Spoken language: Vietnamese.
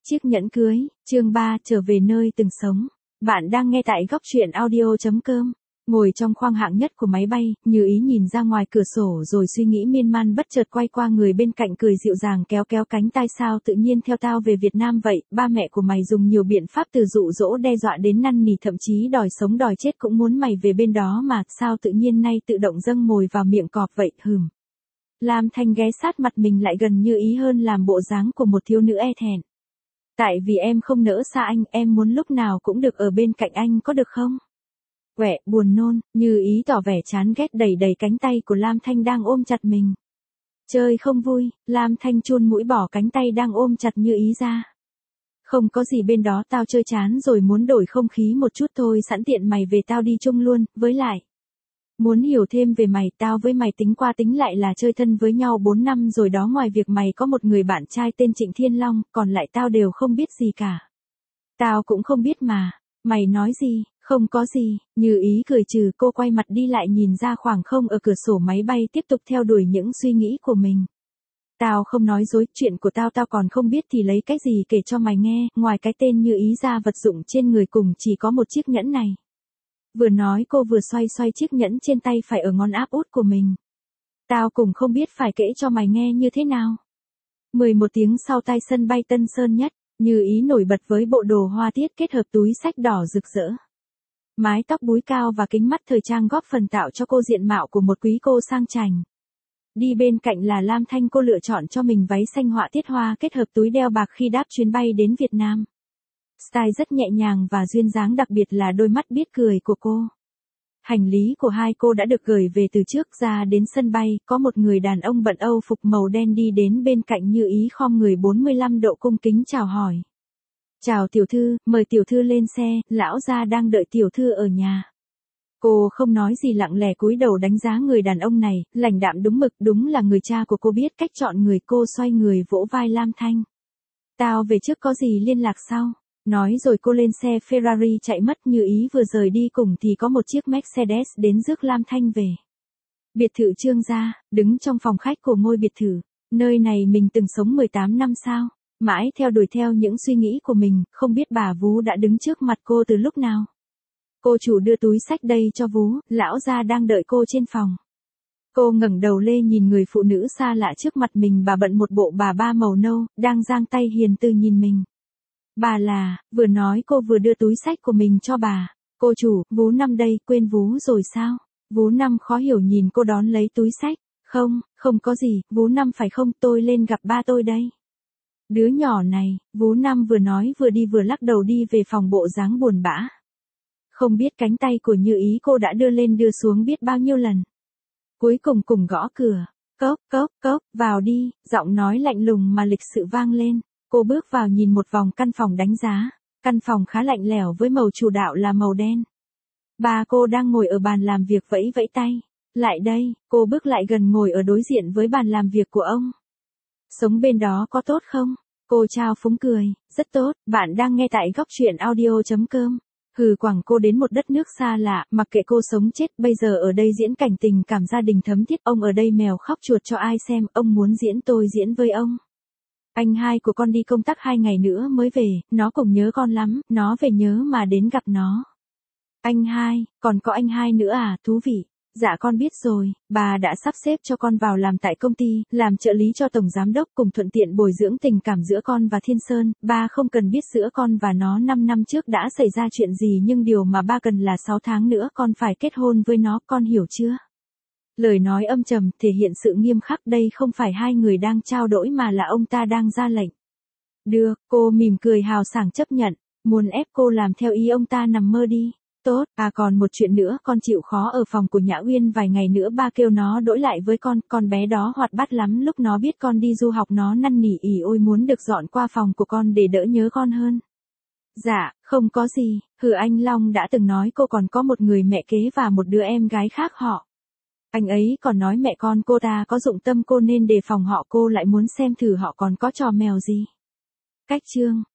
Chiếc nhẫn cưới, chương 3, trở về nơi từng sống. Bạn đang nghe tại góc truyện audio.com. Ngồi trong khoang hạng nhất của máy bay, Như Ý nhìn ra ngoài cửa sổ rồi suy nghĩ miên man, bất chợt quay qua người bên cạnh cười dịu dàng kéo cánh tay. Sao tự nhiên theo tao về Việt Nam vậy? Ba mẹ của mày dùng nhiều biện pháp từ dụ dỗ đe dọa đến năn nỉ, thậm chí đòi sống đòi chết cũng muốn mày về bên đó mà, sao tự nhiên nay tự động dâng mồi vào miệng cọp vậy? Lam Thanh ghé sát mặt mình lại gần Như Ý hơn, làm bộ dáng của một thiếu nữ e thẹn. Tại vì em không nỡ xa anh, em muốn lúc nào cũng được ở bên cạnh anh, có được không? Quẹ, buồn nôn, Như Ý tỏ vẻ chán ghét đẩy cánh tay của Lam Thanh đang ôm chặt mình. Chơi không vui, Lam Thanh chun mũi bỏ cánh tay đang ôm chặt Như Ý ra. Không có gì bên đó, tao chơi chán rồi, muốn đổi không khí một chút thôi, sẵn tiện mày về tao đi chung luôn, với lại. Muốn hiểu thêm về mày, tao với mày tính qua tính lại là chơi thân với nhau 4 năm rồi đó, ngoài việc mày có một người bạn trai tên Trịnh Thiên Long, còn lại tao đều không biết gì cả. Tao cũng không biết mà, mày nói gì, không có gì, Như Ý cười trừ, cô quay mặt đi lại nhìn ra khoảng không ở cửa sổ máy bay, tiếp tục theo đuổi những suy nghĩ của mình. Tao không nói dối, chuyện của tao còn không biết thì lấy cách gì kể cho mày nghe, ngoài cái tên Như Ý ra vật dụng trên người cùng chỉ có một chiếc nhẫn này. Vừa nói cô vừa xoay chiếc nhẫn trên tay phải ở ngón áp út của mình. Tao cũng không biết phải kể cho mày nghe như thế nào. 11 tiếng sau, tại sân bay Tân Sơn Nhất, Như Ý nổi bật với bộ đồ hoa tiết kết hợp túi xách đỏ rực rỡ. Mái tóc búi cao và kính mắt thời trang góp phần tạo cho cô diện mạo của một quý cô sang chảnh. Đi bên cạnh là Lam Thanh, cô lựa chọn cho mình váy xanh họa tiết hoa kết hợp túi đeo bạc khi đáp chuyến bay đến Việt Nam. Style rất nhẹ nhàng và duyên dáng, đặc biệt là đôi mắt biết cười của cô. Hành lý của hai cô đã được gửi về từ trước. Ra đến sân bay, có một người đàn ông bận âu phục màu đen đi đến bên cạnh Như Ý, khom người 45 độ cung kính chào hỏi. Chào tiểu thư, mời tiểu thư lên xe, lão gia đang đợi tiểu thư ở nhà. Cô không nói gì, lặng lẽ cúi đầu đánh giá người đàn ông này, lãnh đạm đúng mực, đúng là người cha của cô, biết cách chọn người. Cô xoay người vỗ vai Lam Thanh. Tao về trước, có gì liên lạc sau. Nói rồi cô lên xe Ferrari chạy mất. Như Ý vừa rời đi cùng thì có một chiếc Mercedes đến rước Lam Thanh về. Biệt thự Trương gia, đứng trong phòng khách của ngôi biệt thự. Nơi này mình từng sống 18 năm sao? Mãi theo đuổi theo những suy nghĩ của mình, không biết bà Vú đã đứng trước mặt cô từ lúc nào. Cô chủ đưa túi xách đây cho Vú, lão gia đang đợi cô trên phòng. Cô ngẩng đầu lên nhìn người phụ nữ xa lạ trước mặt mình, bà bận một bộ bà ba màu nâu, đang giang tay hiền từ nhìn mình. Bà là, vừa nói cô vừa đưa túi xách của mình cho bà. Cô chủ, Vú Năm đây, quên Vú rồi sao? Vú Năm khó hiểu nhìn cô đón lấy túi xách. Không có gì, Vú Năm phải không, tôi lên gặp ba tôi đây. Đứa nhỏ này, Vú Năm vừa nói vừa đi vừa lắc đầu đi về phòng, bộ dáng buồn bã. Không biết cánh tay của Như Ý cô đã đưa lên đưa xuống biết bao nhiêu lần. Cuối cùng gõ cửa. Cốc, vào đi, giọng nói lạnh lùng mà lịch sự vang lên. Cô bước vào nhìn một vòng căn phòng, đánh giá. Căn phòng khá lạnh lẽo với màu chủ đạo là màu đen. Bà cô đang ngồi ở bàn làm việc vẫy tay. Lại đây, cô bước lại gần ngồi ở đối diện với bàn làm việc của ông. Sống bên đó có tốt không? Cô trao phúng cười. Rất tốt, bạn đang nghe tại góc truyện audio.com. Quẳng cô đến một đất nước xa lạ, mặc kệ cô sống chết, bây giờ ở đây diễn cảnh tình cảm gia đình thấm thiết. Ông ở đây mèo khóc chuột cho ai xem, ông muốn diễn tôi diễn với ông. Anh hai của con đi công tác 2 ngày nữa mới về, nó cũng nhớ con lắm, nó về nhớ mà đến gặp nó. Anh hai, còn có anh hai nữa à, thú vị. Dạ con biết rồi, bà đã sắp xếp cho con vào làm tại công ty, làm trợ lý cho tổng giám đốc, cùng thuận tiện bồi dưỡng tình cảm giữa con và Thiên Sơn. Ba không cần biết giữa con và nó 5 năm trước đã xảy ra chuyện gì, nhưng điều mà ba cần là 6 tháng nữa con phải kết hôn với nó, con hiểu chưa? Lời nói âm trầm, thể hiện sự nghiêm khắc, đây không phải hai người đang trao đổi mà là ông ta đang ra lệnh. Được, cô mỉm cười hào sảng chấp nhận, muốn ép cô làm theo ý ông ta, nằm mơ đi. Tốt, còn một chuyện nữa, con chịu khó ở phòng của Nhã Uyên vài ngày nữa, ba kêu nó đổi lại với con bé đó hoạt bát lắm, lúc nó biết con đi du học nó năn nỉ ỉ ôi muốn được dọn qua phòng của con để đỡ nhớ con hơn. Dạ, không có gì, anh Long đã từng nói cô còn có một người mẹ kế và một đứa em gái khác họ. Anh ấy còn nói mẹ con cô ta có dụng tâm, cô nên đề phòng họ, cô lại muốn xem thử họ còn có trò mèo gì. Cách chương